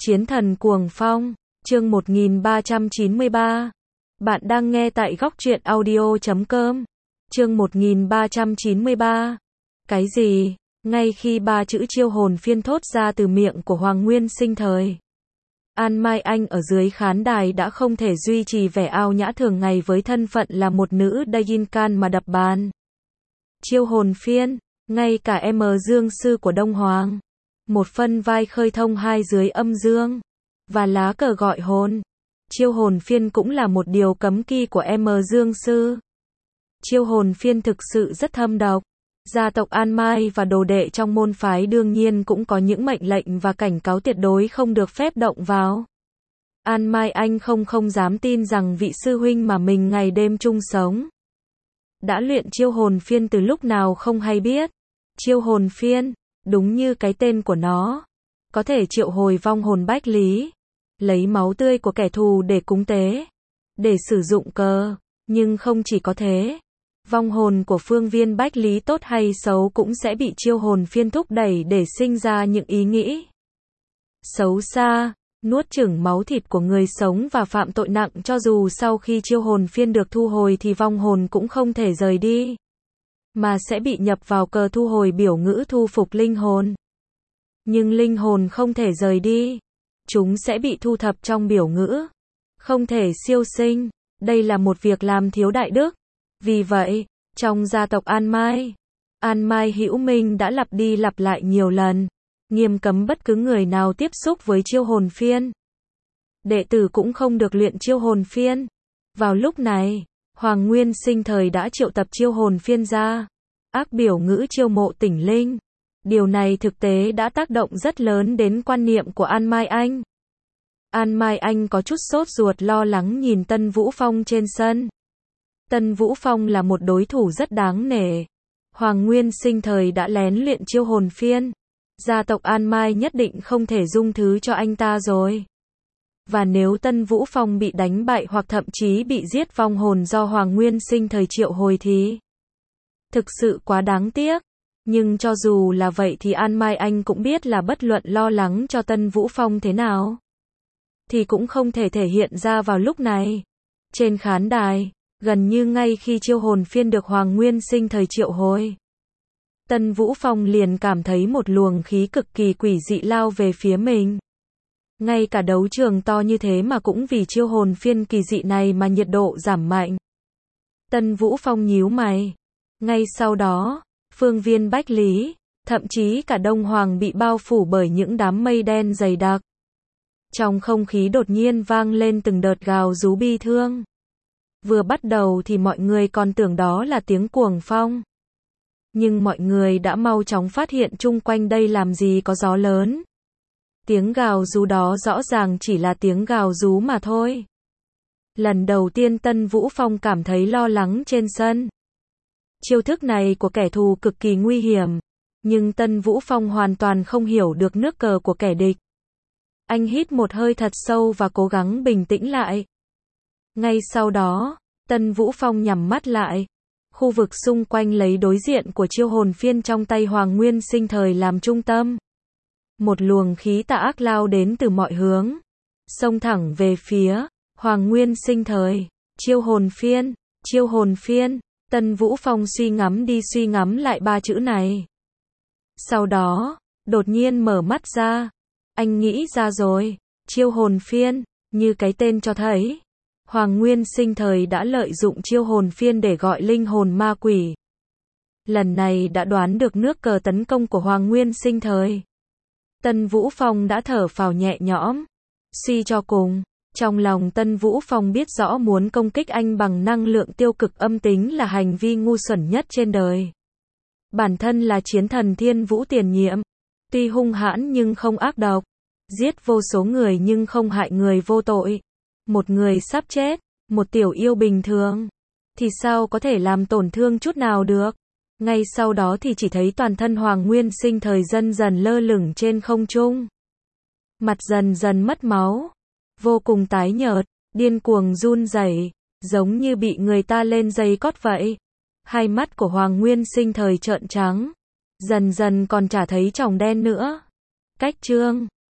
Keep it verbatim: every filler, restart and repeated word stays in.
Chiến thần cuồng phong, chương một nghìn ba trăm chín mươi ba. Bạn đang nghe tại góc truyện audio chấm com. Chương một nghìn ba trăm chín mươi ba. Cái gì? Ngay khi ba chữ chiêu hồn phiên thốt ra từ miệng của Hoàng Nguyên Sinh Thời, An Mai Anh ở dưới khán đài đã không thể duy trì vẻ ao nhã thường ngày với thân phận là một nữ Dayin Can mà đập bàn. Chiêu hồn phiên, ngay cả M Dương sư của Đông Hoàng, một phân vai khơi thông hai dưới âm dương, và lá cờ gọi hồn. Chiêu hồn phiên cũng là một điều cấm kỵ của M Dương sư. Chiêu hồn phiên thực sự rất thâm độc. Gia tộc An Mai và đồ đệ trong môn phái đương nhiên cũng có những mệnh lệnh và cảnh cáo tuyệt đối không được phép động vào. An Mai Anh không không dám tin rằng vị sư huynh mà mình ngày đêm chung sống đã luyện chiêu hồn phiên từ lúc nào không hay biết. Chiêu hồn phiên, đúng như cái tên của nó, có thể triệu hồi vong hồn bách lý, lấy máu tươi của kẻ thù để cúng tế, để sử dụng cờ. Nhưng không chỉ có thế, vong hồn của phương viên bách lý tốt hay xấu cũng sẽ bị chiêu hồn phiên thúc đẩy để sinh ra những ý nghĩ xấu xa, nuốt chửng máu thịt của người sống và phạm tội nặng. Cho dù sau khi chiêu hồn phiên được thu hồi thì vong hồn cũng không thể rời đi, mà sẽ bị nhập vào cờ thu hồi biểu ngữ thu phục linh hồn. Nhưng linh hồn không thể rời đi, chúng sẽ bị thu thập trong biểu ngữ, không thể siêu sinh. Đây là một việc làm thiếu đại đức. Vì vậy, trong gia tộc An Mai, An Mai Hữu Minh đã lặp đi lặp lại nhiều lần, nghiêm cấm bất cứ người nào tiếp xúc với chiêu hồn phiên. Đệ tử cũng không được luyện chiêu hồn phiên. Vào lúc này, Hoàng Nguyên Sinh Thời đã triệu tập chiêu hồn phiên ra, ác biểu ngữ chiêu mộ tỉnh linh. Điều này thực tế đã tác động rất lớn đến quan niệm của An Mai Anh. An Mai Anh có chút sốt ruột lo lắng nhìn Tân Vũ Phong trên sân. Tân Vũ Phong là một đối thủ rất đáng nể. Hoàng Nguyên Sinh Thời đã lén luyện chiêu hồn phiên. Gia tộc An Mai nhất định không thể dung thứ cho anh ta rồi. Và nếu Tân Vũ Phong bị đánh bại hoặc thậm chí bị giết vong hồn do Hoàng Nguyên Sinh Thời triệu hồi thì thực sự quá đáng tiếc. Nhưng cho dù là vậy thì An Mai Anh cũng biết là bất luận lo lắng cho Tân Vũ Phong thế nào thì cũng không thể thể hiện ra vào lúc này. Trên khán đài, gần như ngay khi chiêu hồn phiên được Hoàng Nguyên Sinh Thời triệu hồi, Tân Vũ Phong liền cảm thấy một luồng khí cực kỳ quỷ dị lao về phía mình. Ngay cả đấu trường to như thế mà cũng vì chiêu hồn phiên kỳ dị này mà nhiệt độ giảm mạnh. Tân Vũ Phong nhíu mày. Ngay sau đó, phương viên bách lý, thậm chí cả Đông Hoàng bị bao phủ bởi những đám mây đen dày đặc. Trong không khí đột nhiên vang lên từng đợt gào rú bi thương. Vừa bắt đầu thì mọi người còn tưởng đó là tiếng cuồng phong. Nhưng mọi người đã mau chóng phát hiện chung quanh đây làm gì có gió lớn. Tiếng gào rú đó rõ ràng chỉ là tiếng gào rú mà thôi. Lần đầu tiên Tân Vũ Phong cảm thấy lo lắng trên sân. Chiêu thức này của kẻ thù cực kỳ nguy hiểm, nhưng Tân Vũ Phong hoàn toàn không hiểu được nước cờ của kẻ địch. Anh hít một hơi thật sâu và cố gắng bình tĩnh lại. Ngay sau đó, Tân Vũ Phong nhắm mắt lại. Khu vực xung quanh lấy đối diện của chiêu hồn phiên trong tay Hoàng Nguyên Sinh Thời làm trung tâm. Một luồng khí tà ác lao đến từ mọi hướng, xông thẳng về phía Hoàng Nguyên Sinh Thời. Chiêu hồn phiên, chiêu hồn phiên. Tân Vũ Phong suy ngẫm đi suy ngẫm lại ba chữ này. Sau đó, đột nhiên mở mắt ra. Anh nghĩ ra rồi, chiêu hồn phiên, như cái tên cho thấy, Hoàng Nguyên Sinh Thời đã lợi dụng chiêu hồn phiên để gọi linh hồn ma quỷ. Lần này đã đoán được nước cờ tấn công của Hoàng Nguyên Sinh Thời. Tân Vũ Phong đã thở phào nhẹ nhõm. Suy cho cùng, trong lòng Tân Vũ Phong biết rõ muốn công kích anh bằng năng lượng tiêu cực âm tính là hành vi ngu xuẩn nhất trên đời. Bản thân là chiến thần Thiên Vũ tiền nhiệm, tuy hung hãn nhưng không ác độc, giết vô số người nhưng không hại người vô tội. Một người sắp chết, một tiểu yêu bình thường, thì sao có thể làm tổn thương chút nào được. Ngay sau đó thì chỉ thấy toàn thân Hoàng Nguyên Sinh Thời dần dần lơ lửng trên không trung. Mặt dần dần mất máu, vô cùng tái nhợt, điên cuồng run rẩy, giống như bị người ta lên dây cót vậy. Hai mắt của Hoàng Nguyên Sinh Thời trợn trắng, dần dần còn chả thấy tròng đen nữa. Cách chương